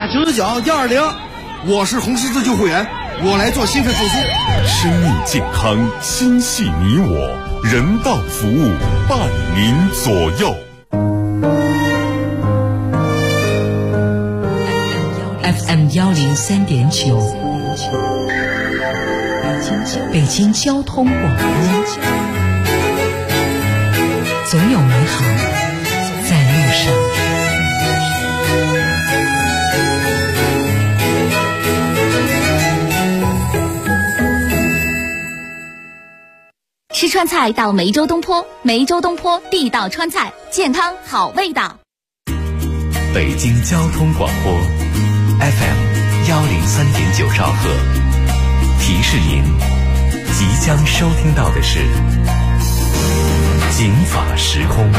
999-120，我是红十字救护员，我来做心肺复苏。 生命健康，心系你我，人道服务伴您左右。 FM 103.9，北京交通广播，总有美好在路上。 吃川菜到梅州东坡，梅州东坡地道川菜，健康好味道。 北京交通广播 FM 103.9兆赫，提示您即将收听到的是警法时空。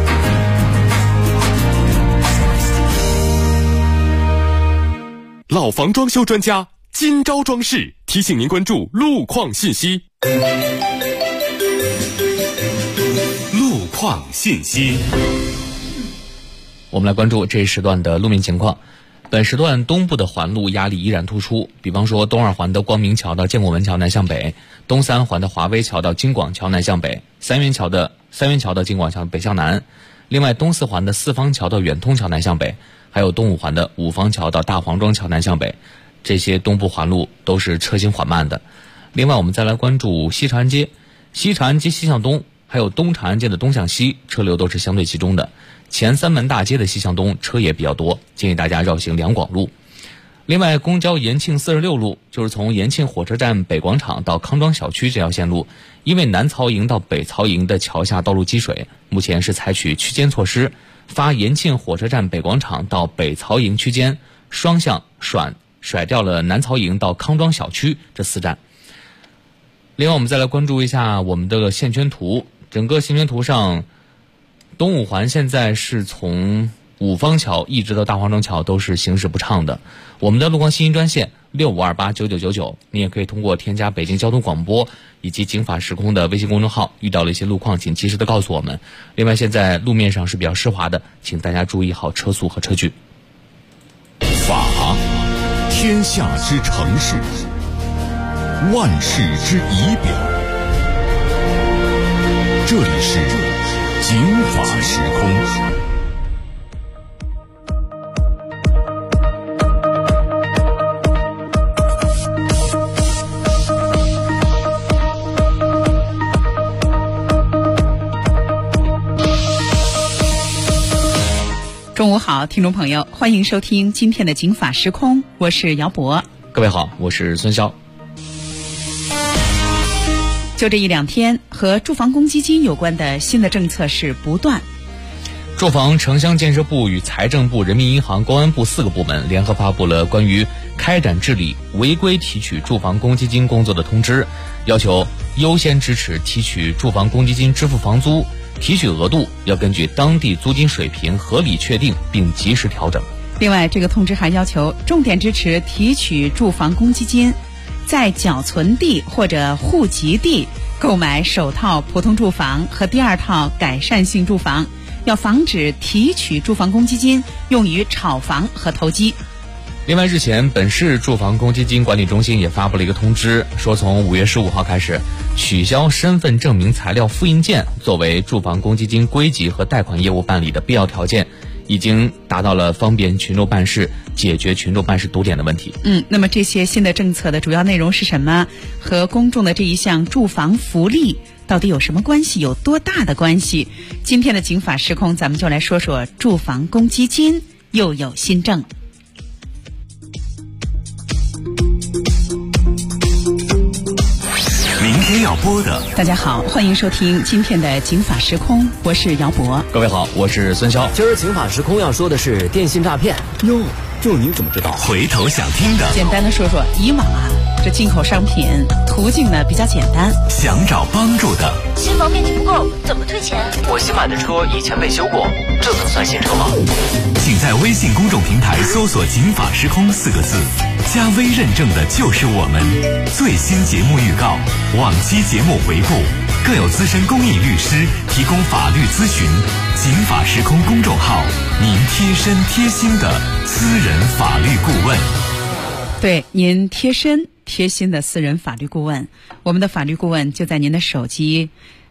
老房装修专家今朝装饰提醒您关注路况信息。路况信息， 我们来关注这一时段的路面情况。本时段东部的环路压力依然突出，比方说东二环的光明桥到建国门桥南向北，东三环的华威桥到京广桥南向北，三元桥的京广桥北向南。另外东四环的四方桥到远通桥南向北，还有东五环的五方桥到大黄庄桥南向北，这些东部环路都是车行缓慢的。另外我们再来关注西长安街西向东，还有东长安街的东向西，车流都是相对集中的。前三门大街的西向东车也比较多，建议大家绕行两广路。另外公交延庆46路，就是从延庆火车站北广场到康庄小区这条线路，因为南曹营到北曹营的桥下道路积水，目前是采取区间措施，发延庆火车站北广场到北曹营区间双向甩掉了南曹营到康庄小区这4站。另外我们再来关注一下我们的线圈图，整个线圈图上东五环现在是从五方桥一直到大黄庄桥都是行驶不畅的。我们的路况信息专线65289999，你也可以通过添加北京交通广播以及警法时空的微信公众号，遇到了一些路况请及时的告诉我们。另外现在路面上是比较湿滑的，请大家注意好车速和车距。 法，天下之城市，万事之仪表。这里是警法时空。 中午好，听众朋友，欢迎收听今天的警法时空，我是姚博。 各位好，我是孙潇。 就这一两天，和住房公积金有关的新的政策是不断。 住房城乡建设部与财政部、人民银行、公安部4个部门联合发布了关于开展治理违规提取住房公积金工作的通知，要求优先支持提取住房公积金支付房租，提取额度要根据当地租金水平合理确定并及时调整。 另外，这个通知还要求重点支持提取住房公积金在缴存地或者户籍地购买首套普通住房和第2套改善性住房，要防止提取住房公积金用于炒房和投机。 另外，日前本市住房公积金管理中心也发布了一个通知，说从5月15号开始，取消身份证明材料复印件作为住房公积金归集和贷款业务办理的必要条件，已经达到了方便群众办事、解决群众办事堵点的问题。 那么这些新的政策的主要内容是什么？和公众的这一项住房福利到底有什么关系？有多大的关系？今天的警法时空，咱们就来说说住房公积金又有新政。 明天要播的， 大家好，欢迎收听今天的警法时空，我是姚博。 各位好，我是孙潇。 今儿警法时空要说的是电信诈骗。 哟，这你怎么知道？ 回头想听的， 简单的说说，以往这进口商品途径呢比较简单， 想找帮助的， 新房面积不够怎么退钱？ 我新买的车以前没修过，这能算新车吗？ 请在微信公众平台搜索警法时空4个字，加微认证的就是我们。最新节目预告，往期节目回顾， 更有资深公益律师提供法律咨询。警法时空公众号，您贴身贴心的私人法律顾问。 对，您贴身贴心的私人法律顾问，我们的法律顾问就在您的手机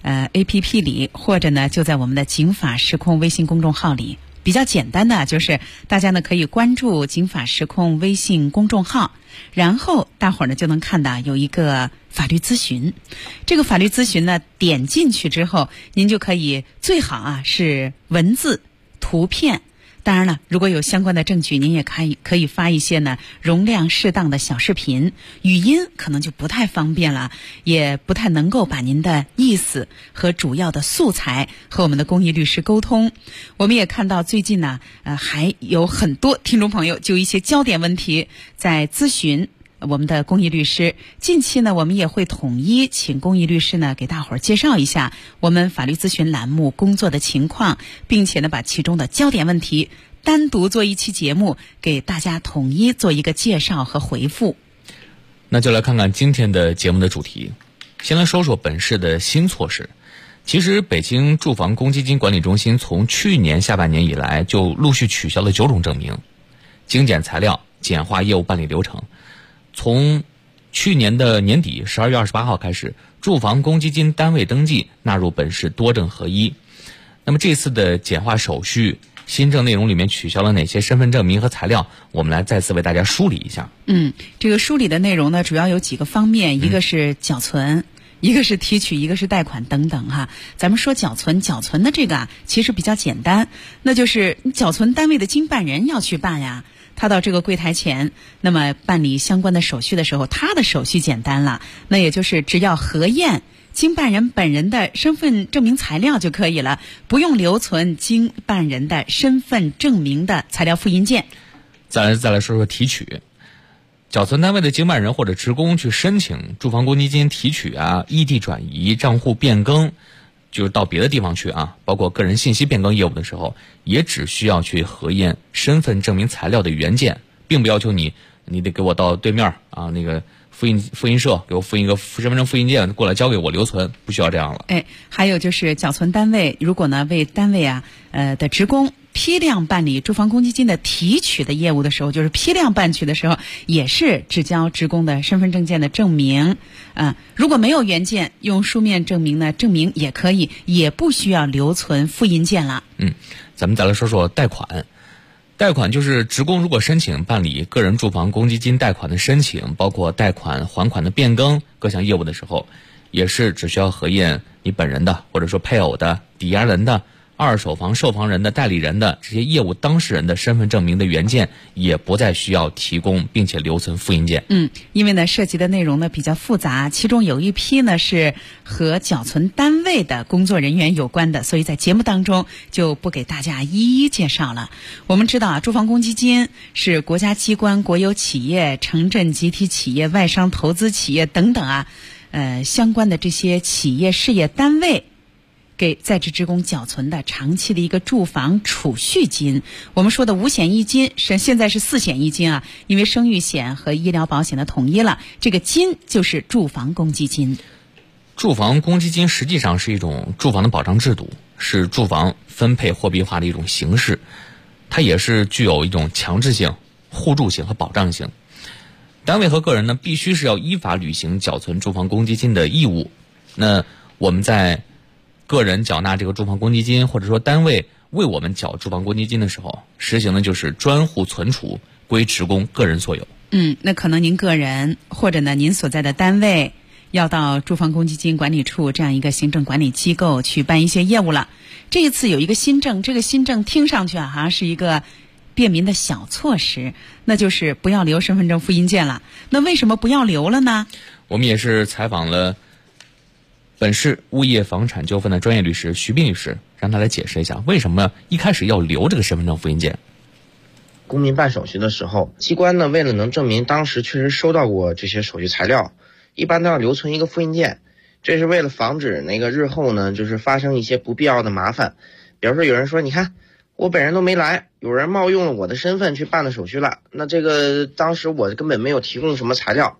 APP 里，或者呢就在我们的警法时空微信公众号里。比较简单的就是大家呢可以关注警法时空微信公众号，然后大伙儿呢就能看到有一个法律咨询。这个法律咨询呢点进去之后，您就可以最好是文字、图片。当然了，如果有相关的证据，您也可以发一些呢容量适当的小视频，语音可能就不太方便了，也不太能够把您的意思和主要的素材和我们的公益律师沟通。我们也看到最近呢，还有很多听众朋友就一些焦点问题在咨询我们的公益律师。近期呢，我们也会统一请公益律师呢给大伙儿介绍一下我们法律咨询栏目工作的情况，并且呢把其中的焦点问题单独做一期节目给大家统一做一个介绍和回复。 那就来看看今天的节目的主题。先来说说本市的新措施。其实北京住房公积金管理中心从去年下半年以来就陆续取消了9种证明，精简材料，简化业务办理流程。从去年的年底12月28号开始，住房公积金单位登记纳入本市多证合一。那么这次的简化手续，新政内容里面取消了哪些身份证明和材料，我们来再次为大家梳理一下。 这个梳理的内容呢主要有几个方面，一个是缴存，一个是提取，一个是贷款等等哈。咱们说缴存的这个其实比较简单，那就是你缴存单位的经办人要去办呀。他到这个柜台前，那么办理相关的手续的时候，他的手续简单了，那也就是只要核验经办人本人的身份证明材料就可以了，不用留存经办人的身份证明的材料复印件。 再来说说提取。缴存单位的经办人或者职工去申请住房公积金提取异地转移、账户变更，就是到别的地方去包括个人信息变更业务的时候，也只需要去核验身份证明材料的原件，并不要求你得给我到对面那个复印社给我复印一个身份证复印件过来交给我留存，不需要这样了。 还有就是缴存单位如果呢为单位的职工批量办理住房公积金的提取的业务的时候，就是批量办取的时候，也是只交职工的身份证件的证明。如果没有原件，用书面证明呢证明也可以，也不需要留存复印件了。 咱们再来说说贷款。贷款就是职工如果申请办理个人住房公积金贷款的申请，包括贷款还款的变更各项业务的时候，也是只需要核验你本人的，或者说配偶的、抵押人的、二手房受房人的、代理人的这些业务当事人的身份证明的原件，也不再需要提供并且留存复印件。 因为呢涉及的内容呢比较复杂，其中有一批呢是和缴存单位的工作人员有关的，所以在节目当中就不给大家一一介绍了。我们知道住房公积金是国家机关、国有企业、城镇集体企业、外商投资企业等等相关的这些企业事业单位给在职职工缴存的长期的一个住房储蓄金。我们说的5险1金现在是4险1金因为生育险和医疗保险的统一了，这个金就是住房公积金。 住房公积金实际上是一种住房的保障制度，是住房分配货币化的一种形式，它也是具有一种强制性、互助性和保障性。单位和个人呢必须是要依法履行缴存住房公积金的义务。那我们在个人缴纳这个住房公积金，或者说单位为我们缴住房公积金的时候，实行的就是专户存储归职工个人所有。 那可能您个人或者呢您所在的单位要到住房公积金管理处这样一个行政管理机构去办一些业务了。这一次有一个新政，这个新政听上去好像是一个便民的小措施，那就是不要留身份证复印件了。那为什么不要留了呢？ 我们也是采访了本市物业房产纠纷的专业律师徐斌律师，让他来解释一下为什么一开始要留这个身份证复印件。 公民办手续的时候，机关呢为了能证明当时确实收到过这些手续材料，一般都要留存一个复印件，这是为了防止那个日后呢就是发生一些不必要的麻烦。比如说有人说，你看我本人都没来，有人冒用了我的身份去办的手续了，那这个当时我根本没有提供什么材料，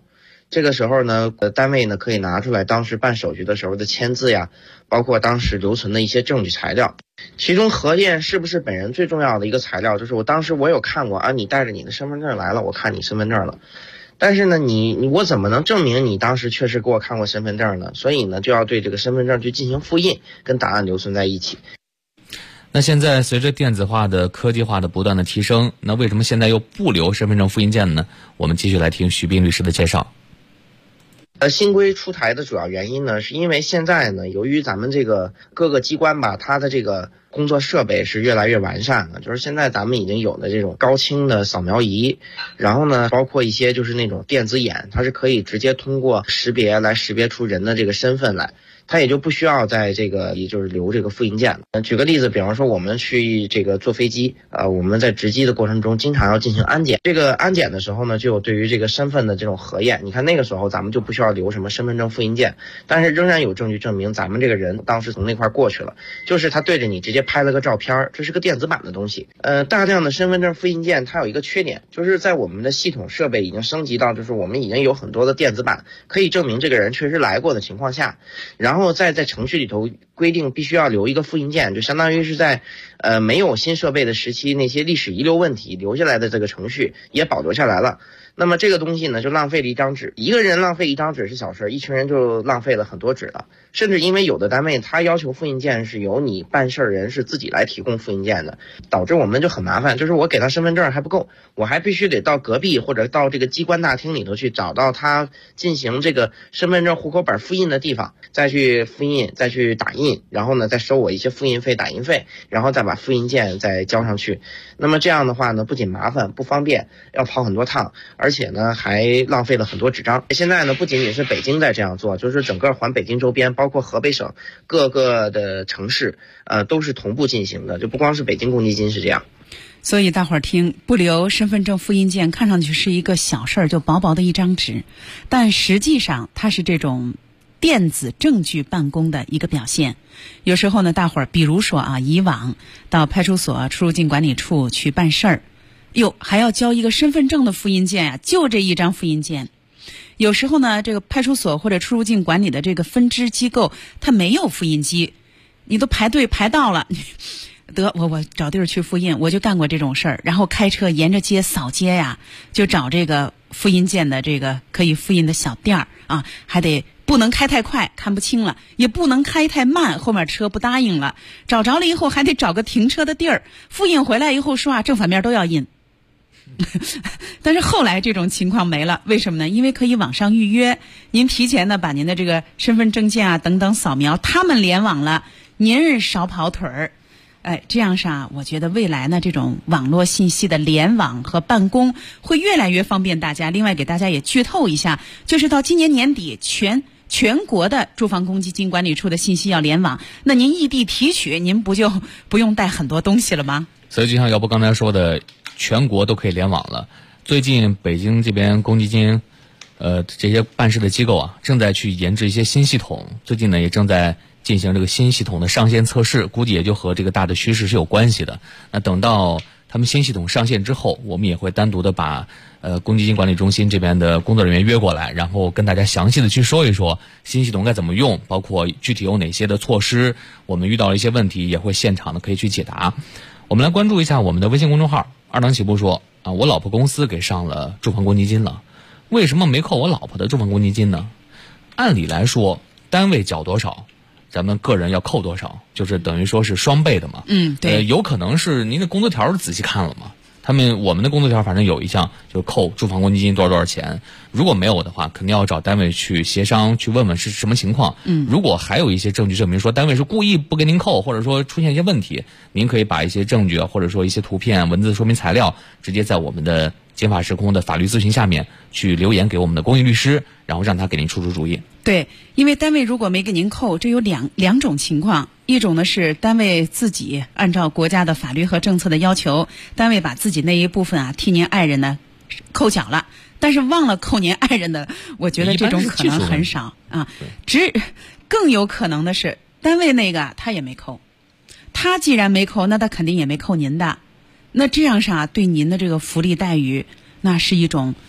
这个时候呢，单位呢可以拿出来当时办手续的时候的签字呀，包括当时留存的一些证据材料。其中核验是不是本人最重要的一个材料，就是当时我有看过啊，你带着你的身份证来了，我看你身份证了。但是呢，我怎么能证明你当时确实给我看过身份证呢？所以呢，就要对这个身份证去进行复印，跟档案留存在一起。 那现在随着电子化的科技化的不断的提升，那为什么现在又不留身份证复印件呢？我们继续来听徐斌律师的介绍。 新规出台的主要原因呢，是因为现在呢，由于咱们这个各个机关吧，它的这个工作设备是越来越完善了，就是现在咱们已经有的这种高清的扫描仪，然后呢，包括一些就是那种电子眼，它是可以直接通过识别来识别出人的这个身份来。它也就不需要在这个也就是留这个复印件了。举个例子，比方说我们去这个坐飞机，我们在值机的过程中经常要进行安检。这个安检的时候呢，就有对于这个身份的这种核验。你看那个时候咱们就不需要留什么身份证复印件，但是仍然有证据证明咱们这个人当时从那块过去了，就是他对着你直接拍了个照片，这是个电子版的东西。大量的身份证复印件它有一个缺点，就是在我们的系统设备已经升级到就是我们已经有很多的电子版可以证明这个人确实来过的情况下，然后在程序里头规定必须要留一个复印件，就相当于是在没有新设备的时期，那些历史遗留问题留下来的这个程序也保留下来了。那么这个东西呢，就浪费了一张纸。一个人浪费一张纸是小事，一群人就浪费了很多纸了。甚至因为有的单位他要求复印件是由你办事人是自己来提供复印件的，导致我们就很麻烦，就是我给他身份证还不够，我还必须得到隔壁或者到这个机关大厅里头去找到他进行这个身份证户口本复印的地方，再去复印，再去打印，然后呢再收我一些复印费打印费，然后再把复印件再交上去。那么这样的话呢，不仅麻烦不方便，要跑很多趟，而且呢还浪费了很多纸张。现在呢不仅仅是北京在这样做，就是整个环北京周边包括河北省各个的城市都是同步进行的，就不光是北京公积金是这样。 所以大伙儿听，不留身份证复印件看上去是一个小事儿，就薄薄的一张纸，但实际上它是这种电子证据办公的一个表现。有时候呢，大伙儿比如说啊，以往到派出所、出入境管理处去办事儿，还要交一个身份证的复印件啊，就这一张复印件。有时候呢，这个派出所或者出入境管理的这个分支机构，它没有复印机，你都排队排到了，我找地儿去复印，我就干过这种事儿。然后开车沿着街扫街呀，就找这个复印件的这个可以复印的小店儿啊，还得不能开太快，看不清了，也不能开太慢，后面车不答应了。找着了以后，还得找个停车的地儿，复印回来以后说啊，正反面都要印。但是后来这种情况没了，为什么呢？因为可以网上预约，您提前呢把您的这个身份证件啊等等扫描，他们联网了，您少跑腿儿。这样上我觉得未来呢，这种网络信息的联网和办公会越来越方便大家。另外给大家也剧透一下，就是到今年年底全国的住房公积金管理处的信息要联网，那您异地提取，您不就不用带很多东西了吗？ 所以就像姚波刚才说的，全国都可以联网了。最近北京这边公积金这些办事的机构啊，正在去研制一些新系统，最近呢也正在进行这个新系统的上线测试，估计也就和这个大的趋势是有关系的。那等到他们新系统上线之后，我们也会单独的把公积金管理中心这边的工作人员约过来，然后跟大家详细的去说一说新系统该怎么用，包括具体有哪些的措施，我们遇到了一些问题也会现场的可以去解答。我们来关注一下我们的微信公众号二档起步说啊，我老婆公司给上了住房公积金了，为什么没扣我老婆的住房公积金呢？按理来说单位缴多少咱们个人要扣多少，就是等于说是双倍的嘛。对。有可能是您的工作条仔细看了吗？我们的工作条反正有一项就是扣住房公积金多少钱，如果没有的话肯定要找单位去协商，去问问是什么情况。如果还有一些证据证明说单位是故意不给您扣，或者说出现一些问题，您可以把一些证据或者说一些图片文字说明材料直接在我们的金法时空的法律咨询下面去留言给我们的公益律师，然后让他给您出主意。 对，因为单位如果没给您扣，这有两种情况。一种呢是单位自己按照国家的法律和政策的要求，单位把自己那一部分啊替您爱人呢扣缴了，但是忘了扣您爱人的，我觉得这种可能很少啊。更有可能的是单位那个他也没扣，他既然没扣，那他肯定也没扣您的。那这样上对您的这个福利待遇，那是一种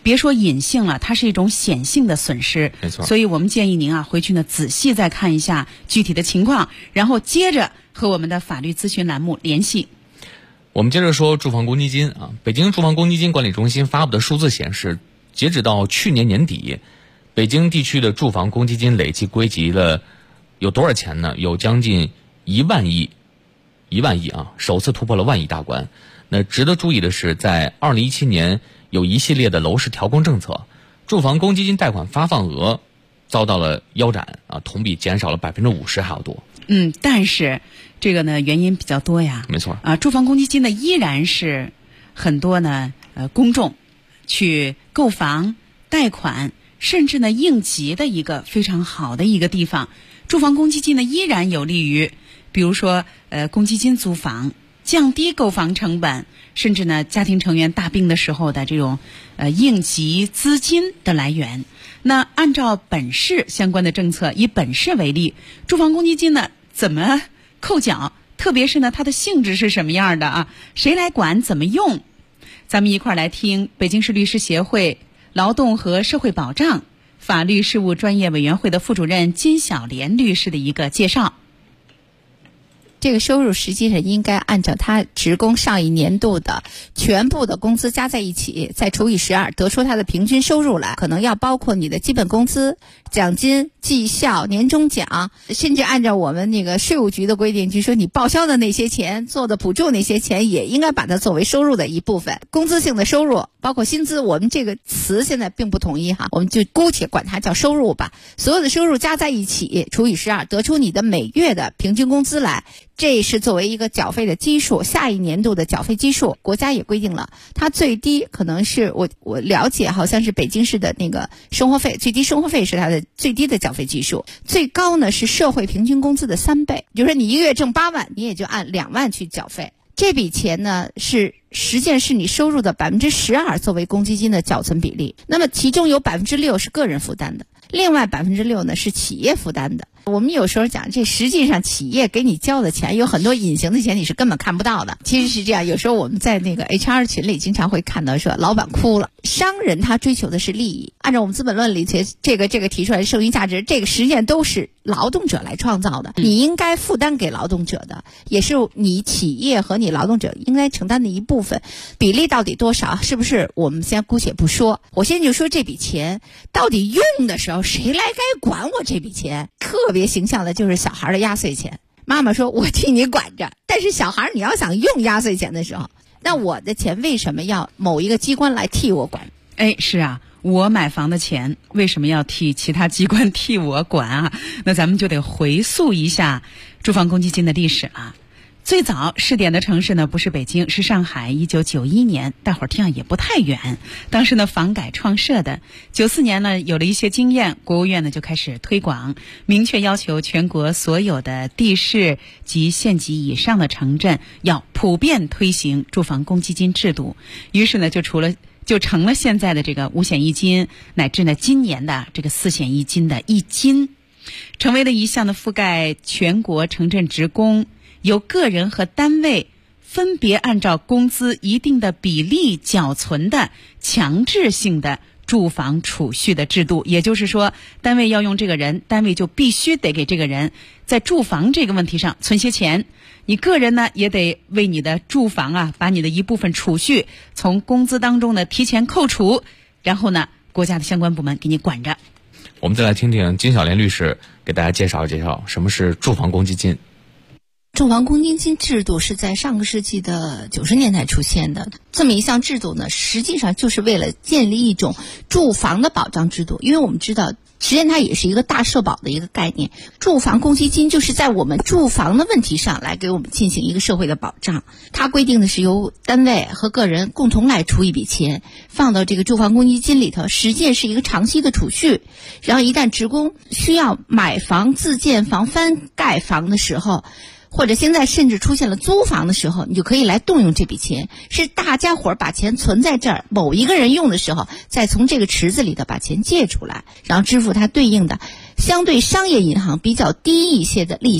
别说隐性了，它是一种显性的损失。 没错。 所以我们建议您啊，回去呢仔细再看一下具体的情况，然后接着和我们的法律咨询栏目联系。 我们接着说住房公积金啊，北京住房公积金管理中心发布的数字显示，截止到去年年底，北京地区的住房公积金累计归集了有多少钱呢？有将近1万亿啊，首次突破了1万亿大关。那值得注意的是，在2017年有一系列的楼市调控政策，住房公积金贷款发放额遭到了腰斩啊，同比减少了50%还要多。 但是这个呢原因比较多呀。 没错啊，住房公积金呢依然是很多呢公众去购房、贷款，甚至呢应急的一个非常好的一个地方。住房公积金呢依然有利于，比如说公积金租房，降低购房成本，甚至呢家庭成员大病的时候的这种应急资金的来源。那按照本市相关的政策，以本市为例，住房公积金呢怎么扣缴，特别是呢它的性质是什么样的啊？谁来管，怎么用？咱们一块儿来听北京市律师协会劳动和社会保障法律事务专业委员会的副主任金小莲律师的一个介绍。 这个收入实际上应该按照他职工上一年度的全部的工资加在一起，再除以12，得出他的平均收入来。可能要包括你的基本工资、奖金、绩效、年终奖，甚至按照我们那个税务局的规定，就说你报销的那些钱、做的补助那些钱，也应该把它作为收入的一部分。工资性的收入包括薪资，我们这个词现在并不统一哈，我们就姑且管它叫收入吧。所有的收入加在一起除以12，得出你的每月的平均工资来。这是作为一个缴费的基数，下一年度的缴费基数，国家也规定了，它最低可能是我了解，好像是北京市的那个生活费，最低生活费是它的最低的缴费基数，最高呢是社会平均工资的3倍。比如说你一个月挣8万，你也就按2万去缴费。这笔钱呢实际上是你收入的12%作为公积金的缴存比例，那么其中有6%是个人负担的，另外6%呢是企业负担的。我们有时候讲，这实际上企业给你交的钱有很多隐形的钱，你是根本看不到的。其实是这样，有时候我们在那个 HR 群里经常会看到说老板哭了。商人他追求的是利益，按照我们资本论里这个提出来的剩余价值，这个实际上都是劳动者来创造的，你应该负担给劳动者的，也是你企业和你劳动者应该承担的一部分。比例到底多少，是不是我们先姑且不说，我先就说这笔钱到底用的时候谁来该管我这笔钱。特别形象的就是小孩的压岁钱，妈妈说我替你管着，但是小孩你要想用压岁钱的时候，那我的钱为什么要某一个机关来替我管？ 是啊，我买房的钱为什么要替其他机关替我管啊？那咱们就得回溯一下住房公积金的历史了。最早试点的城市呢不是北京，是上海，1991年，大伙儿听也不太远。当时呢房改创设的，94年呢有了一些经验，国务院呢就开始推广，明确要求全国所有的地市及县级以上的城镇要普遍推行住房公积金制度。于是呢就成了现在的这个5险1金，乃至呢今年的这个4险1金的1金，成为了一项的覆盖全国城镇职工由个人和单位分别按照工资一定的比例缴存的强制性的住房储蓄的制度。也就是说，单位要用这个人，单位就必须得给这个人在住房这个问题上存些钱，你个人呢也得为你的住房啊把你的一部分储蓄从工资当中呢提前扣除，然后呢国家的相关部门给你管着。 我们再来听听金小莲律师给大家介绍什么是住房公积金。 住房公积金制度是在上个世纪的90年代出现的，这么一项制度呢，实际上就是为了建立一种住房的保障制度。因为我们知道，实际上它也是一个大社保的一个概念，住房公积金就是在我们住房的问题上来给我们进行一个社会的保障。它规定的是由单位和个人共同来出一笔钱，放到这个住房公积金里头，实际是一个长期的储蓄。然后一旦职工需要买房、自建房、翻盖房的时候，或者现在甚至出现了租房的时候，你就可以来动用这笔钱，是大家伙儿把钱存在这儿，某一个人用的时候，再从这个池子里头把钱借出来，然后支付它对应的相对商业银行比较低一些的利息。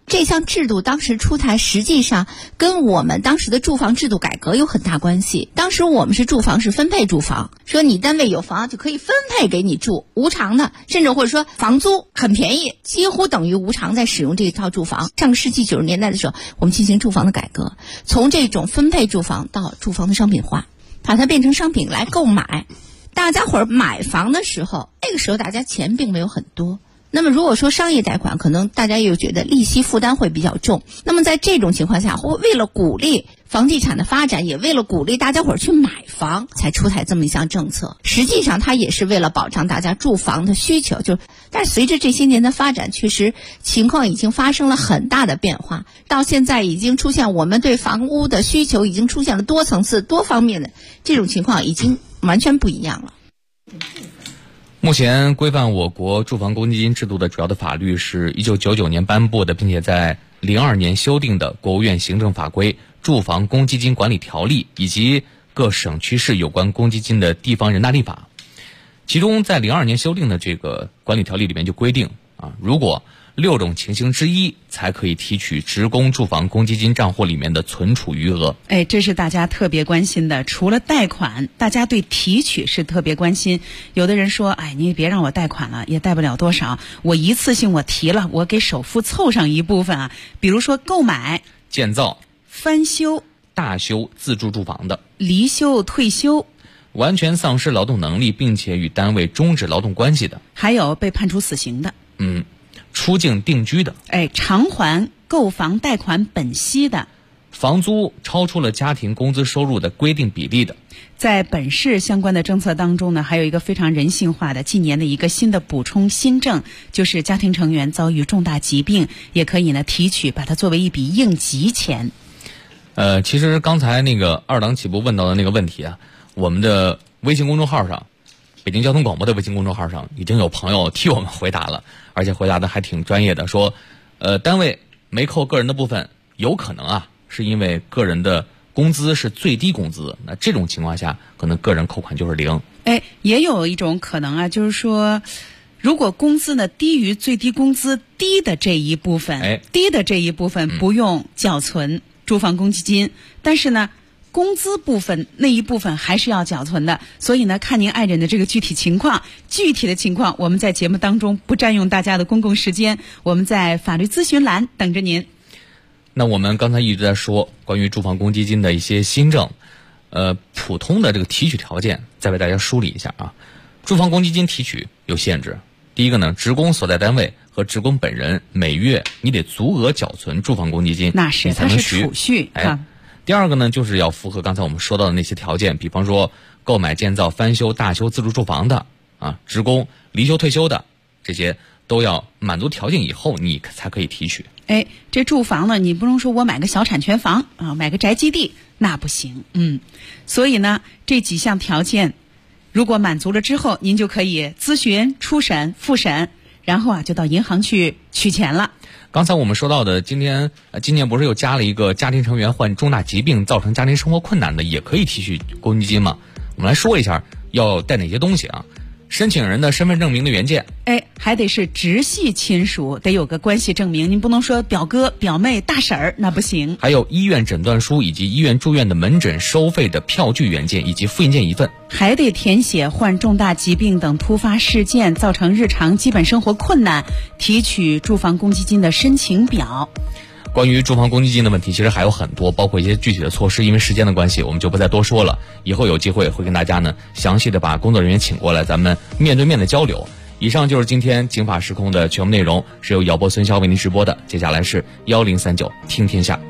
这项制度当时出台，实际上跟我们当时的住房制度改革有很大关系。当时我们是住房是分配住房，说你单位有房就可以分配给你住，无偿的，甚至或者说房租很便宜，几乎等于无偿在使用这一套住房。上个世纪90年代的时候，我们进行住房的改革，从这种分配住房到住房的商品化，把它变成商品来购买。大家伙儿买房的时候，那个时候大家钱并没有很多。那么如果说商业贷款，可能大家又觉得利息负担会比较重。那么在这种情况下，为了鼓励房地产的发展，也为了鼓励大家伙儿去买房，才出台这么一项政策。实际上它也是为了保障大家住房的需求。但是随着这些年的发展，确实情况已经发生了很大的变化。到现在已经出现我们对房屋的需求已经出现了多层次、多方面的这种情况，已经完全不一样了。 目前规范我国住房公积金制度的主要的法律是1999年颁布的，并且在02年修订的国务院行政法规《住房公积金管理条例》以及各省区市有关公积金的地方人大立法。其中在02年修订的这个管理条例里面就规定如果6种情形之一才可以提取职工住房公积金账户里面的存储余额。 这是大家特别关心的。除了贷款，大家对提取是特别关心。有的人说，你别让我贷款了，也贷不了多少，我一次性我提了，我给首付凑上一部分比如说购买、 建造、 翻修、 大修自住住房的、 离休、退休、 完全丧失劳动能力并且与单位终止劳动关系的， 还有被判处死刑的， 出境定居的， 偿还购房贷款本息的， 房租超出了家庭工资收入的规定比例的。 在本市相关的政策当中呢，还有一个非常人性化的近年的一个新的补充新政，就是家庭成员遭遇重大疾病，也可以呢提取，把它作为一笔应急钱。 其实刚才那个二档起步问到的那个问题我们的微信公众号上，北京交通广播的微信公众号上已经有朋友替我们回答了，而且回答的还挺专业的，说单位没扣个人的部分，有可能是因为个人的工资是最低工资，那这种情况下可能个人扣款就是0。 也有一种可能就是说，如果工资呢低于最低工资低的这一部分，不用缴存住房公积金，但是呢工资部分那一部分还是要缴存的。所以呢，看您爱人的这个具体的情况我们在节目当中不占用大家的公共时间，我们在法律咨询栏等着您。 那我们刚才一直在说关于住房公积金的一些新政，普通的这个提取条件再为大家梳理一下住房公积金提取有限制。第一个呢，职工所在单位和职工本人每月你得足额缴存住房公积金， 那是它是储蓄第二个呢，就是要符合刚才我们说到的那些条件，比方说购买、建造、翻修、大修自住住房的职工离休退休的，这些都要满足条件以后你才可以提取。 这住房呢，你不能说我买个小产权房买个宅基地，那不行。所以呢，这几项条件如果满足了之后，您就可以咨询、初审、复审，然后就到银行去取钱了。 刚才我们说到的，今年不是又加了一个家庭成员患重大疾病造成家庭生活困难的也可以提取公积金吗？我们来说一下要带哪些东西申请人的身份证明的原件， 还得是直系亲属，得有个关系证明，您不能说表哥、表妹、大婶儿，那不行。 还有医院诊断书以及医院住院的门诊收费的票据原件以及复印件1份， 还得填写患重大疾病等突发事件造成日常基本生活困难提取住房公积金的申请表。 关于住房公积金的问题其实还有很多，包括一些具体的措施，因为时间的关系我们就不再多说了，以后有机会会跟大家呢详细的把工作人员请过来，咱们面对面的交流。以上就是今天警法时空的全部内容，是由姚波、孙潇为您直播的。接下来是1039听天下。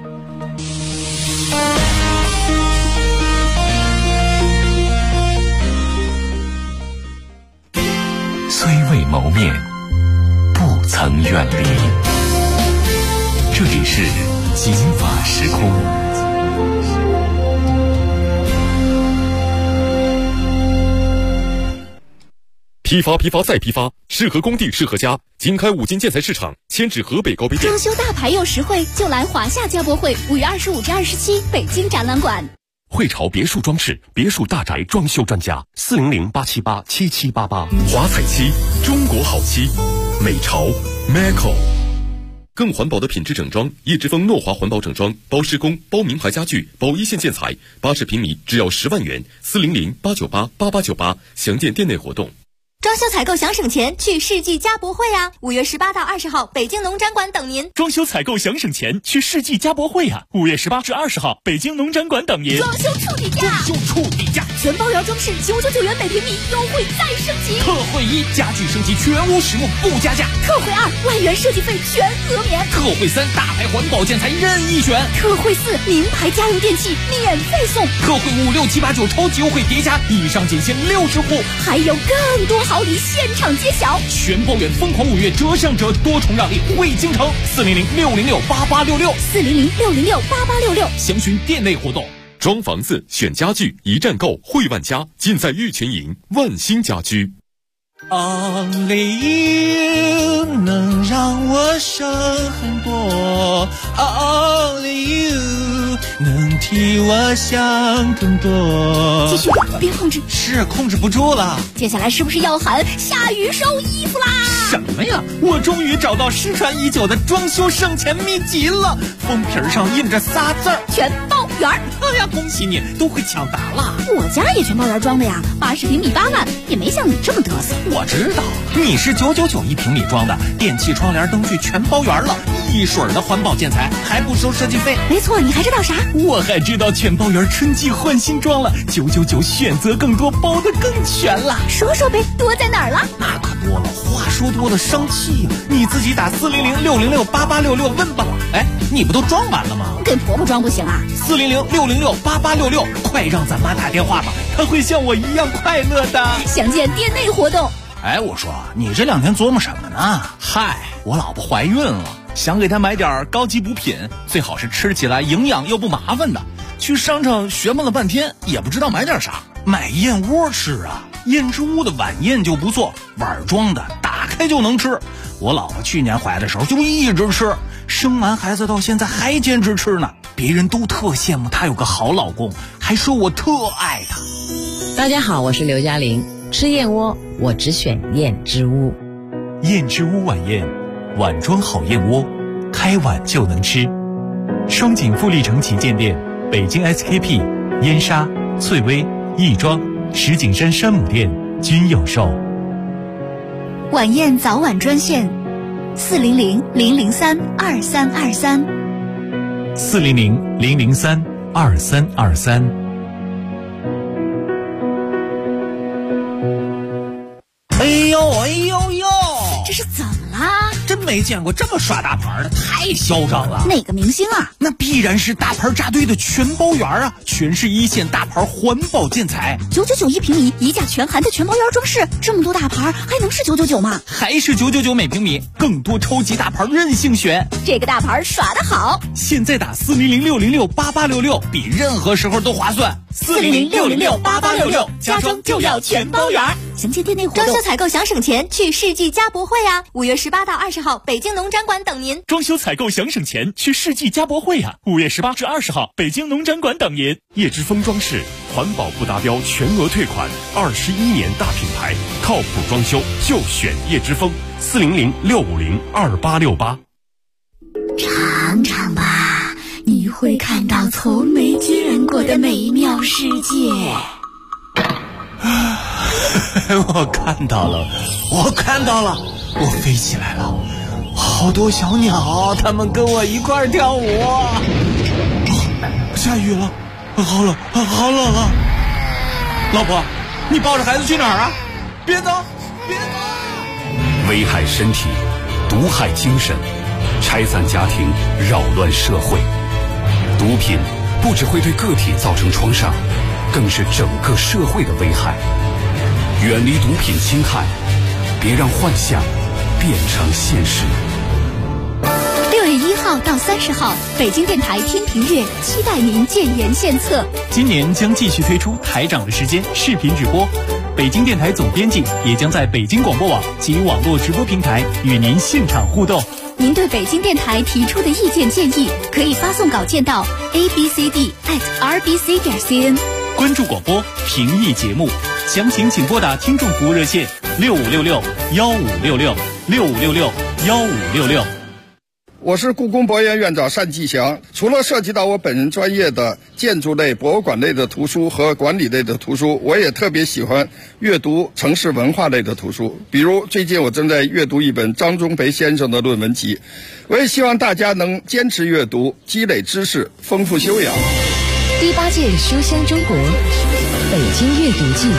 虽未谋面，不曾远离。这里是警法时空。 批发再批发，适合工地适合家。经开5金建材市场，迁至河北高碑店。 装修大牌又实惠，就来华夏交博会5月25至27北京展览馆。 汇潮别墅装饰，别墅大宅装修专家，400-878-7788。华彩漆，中国好漆，美潮 Macco。 更环保的品质整装，叶之峰诺华环保整装，包施工、包名牌家具、包一线建材，80平米只要10万元，400-898-8898，详见店内活动。 装修采购想省钱，去世纪家博会啊！5月18到20号，北京农展馆等您。 装修采购想省钱，去世纪家博会啊！5月18至20号，北京农展馆等您。 装修触底价，全包圆装饰999元每平米，优惠再升级。 特惠1，家具升级全屋实用不加价。 特惠2，万元设计费全额免。 特惠3，大牌环保建材任意选。 特惠4，名牌家用电器免费送。 特惠5、6、7、8、9超级优惠叠加，以上仅限60户， 还有更多好礼现场揭晓。 全包圆疯狂5月折上折，多重让利惠京城，400-606-8866，400-606-8866， 详询店内活动。 装房子选家具，一站购惠万家，尽在玉泉营万兴家居。 Only you 能让我省很多 ，Only you 能替我想更多。 继续，别控制， 是控制不住了。 接下来是不是要喊下雨收衣服啦？ 什么呀？我终于找到失传已久的装修省钱秘籍了，封皮上印着仨字儿： 全包圆。 哎呀，恭喜你，都会抢答了。 我家也全包圆装的呀，80平米8万，也没像你这么嘚瑟。 我知道，你是999一平米装的，电器、窗帘、灯具全包圆了，一水儿的环保建材，还不收设计费。 没错，你还知道啥？ 我还知道全包圆春季换新装了，999选择更多，包得更全了。 说说呗，多在哪儿了？ 那可多了，话说多了生气呀！你自己打400-606-8866问吧。哎，你不都装完了吗？ 给婆婆装不行啊 ？400-606-8866，快让咱妈打电话吧，她会像我一样快乐的。 详见店内活动。 哎，我说你这2天琢磨什么呢？ 嗨，我老婆怀孕了，想给她买点高级补品，最好是吃起来营养又不麻烦的。去商场学问了半天，也不知道买点啥。买燕窝吃啊，燕之屋的晚宴就不错，碗装的，打开就能吃。我老婆去年怀的时候就一直吃，生完孩子到现在还坚持吃呢。别人都特羡慕她有个好老公，还说我特爱她。 大家好，我是刘嘉玲。吃燕窝，我只选燕之屋。 燕之屋晚宴，碗装好燕窝，开碗就能吃。双井富力城旗舰店、北京 SKP、燕莎、翠微、亦庄、石景山山姆店均有售。 晚宴早晚专线：400-003-2323。 400-003-2323。 哎呦！ 这是怎么啦？ 真没见过这么耍大牌的，太嚣张了。 哪个明星啊？ 那必然是大牌扎堆的全包圆啊，全是一线大牌环保建材。 999一平米，一价全含的全包圆装饰，这么多大牌还能是999吗？ 还是999每平米，更多超级大牌任性选。 这个大牌耍得好， 现在打400-606-8866，比任何时候都划算。 400-606-8866，家装就要全包圆。详见店内活动。装修采购想省钱，去世纪家博会啊！5月18到20号，北京农展馆等您。 装修采购想省钱，去世纪家博会啊！5月18至20号，北京农展馆等您。 叶之峰装饰，环保不达标全额退款，21年大品牌，靠谱装修就选叶之峰。400-650-2868。 尝尝吧，你会看到从没见过的美妙世界。 我看到了，我飞起来了，好多小鸟，它们跟我一块儿跳舞。下雨了，好冷啊！老婆，你抱着孩子去哪儿啊？别走！ 危害身体，毒害精神，拆散家庭，扰乱社会。毒品不只会对个体造成创伤，更是整个社会的危害。远离毒品侵害，别让幻想变成现实。 6月1号到30号，北京电台天平月期待您建言献策。 今年将继续推出台长的时间视频直播，北京电台总编辑也将在北京广播网及网络直播平台与您现场互动。 您对北京电台提出的意见建议，可以发送稿件到 abcd@rbc.cn。 关注广播，评议节目，详情请拨打听众服务热线6566-1566，6566-1566。 我是故宫博物院院长单霁翔。除了涉及到我本人专业的建筑类、博物馆类的图书和管理类的图书，我也特别喜欢阅读城市文化类的图书。比如最近我正在阅读一本张忠培先生的论文集。我也希望大家能坚持阅读，积累知识，丰富修养。 第8届书香中国北京阅读季